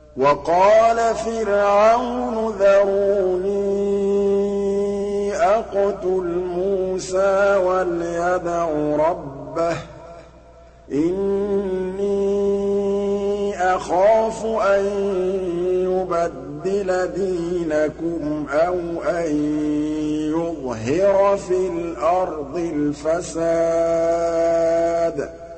وَقَالَ فِرْعَوْنُ ذَرُونِي أَقْتُلْ مُوسَىٰ وَلْيَدْعُ رَبَّهُ إِنِّي أَخَافُ أَن يُبَدِّلَ دِينَكُمْ أَوْ أَن يُظْهِرَ فِي الْأَرْضِ الْفَسَادَ